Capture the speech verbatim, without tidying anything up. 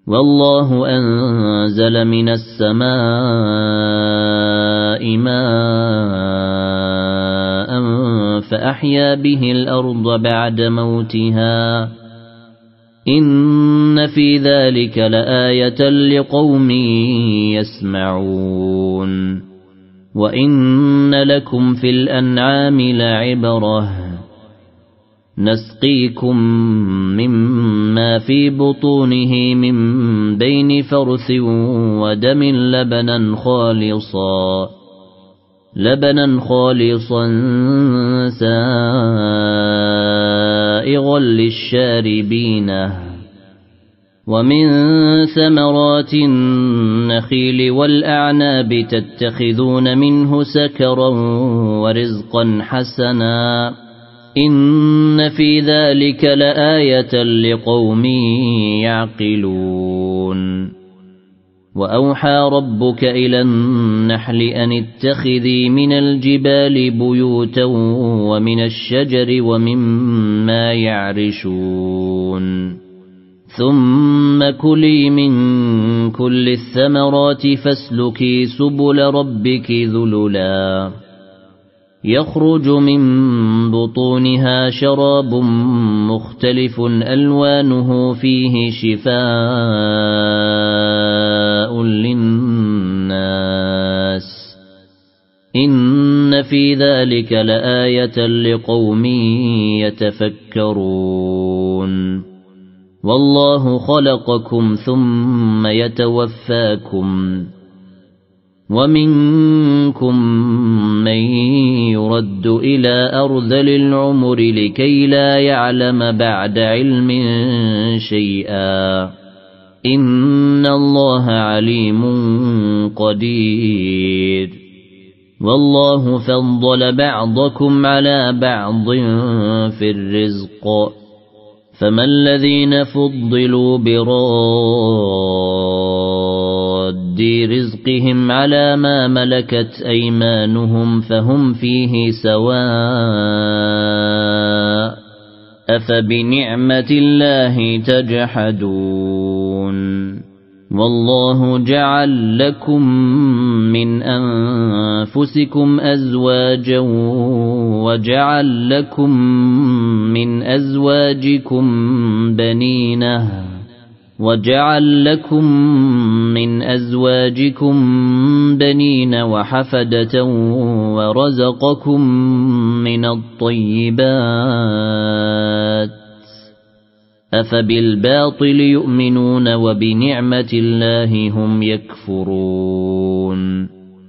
والله أنزل من السماء ماء فأحيا به الأرض بعد موتها إن في ذلك لآية لقوم يسمعون وإن لكم في الأنعام لعبرة نسقيكم مما في بطونه من بين فرث ودم لبنا خالصا لبنا خالصا سائغا للشاربين ومن ثمرات النخيل والأعناب تتخذون منه سكرا ورزقا حسنا إن في ذلك لآية لقوم يعقلون وأوحى ربك إلى النحل أن اتخذي من الجبال بيوتا ومن الشجر ومما يعرشون ثم كلي من كل الثمرات فاسلكي سبل ربك ذللا يخرج من بطونها شراب مختلف ألوانه فيه شفاء للناس إن في ذلك لآية لقوم يتفكرون والله خلقكم ثم يتوفاكم ومنكم من يرد إلى أرذل العمر لكي لا يعلم بعد علم شيئا إن الله عليم قدير والله فضل بعضكم على بعض في الرزق فما الذين فضلوا براد رزقهم على ما ملكت أيمانهم فهم فيه سواء أفبنعمة الله تجحدون والله جعل لكم من أنفسكم أزواجا وجعل لكم من أزواجكم بنينه وجعل لكم من أزواجكم بنين وحفدة ورزقكم من الطيبات أفبالباطل يؤمنون وبنعمة الله هم يكفرون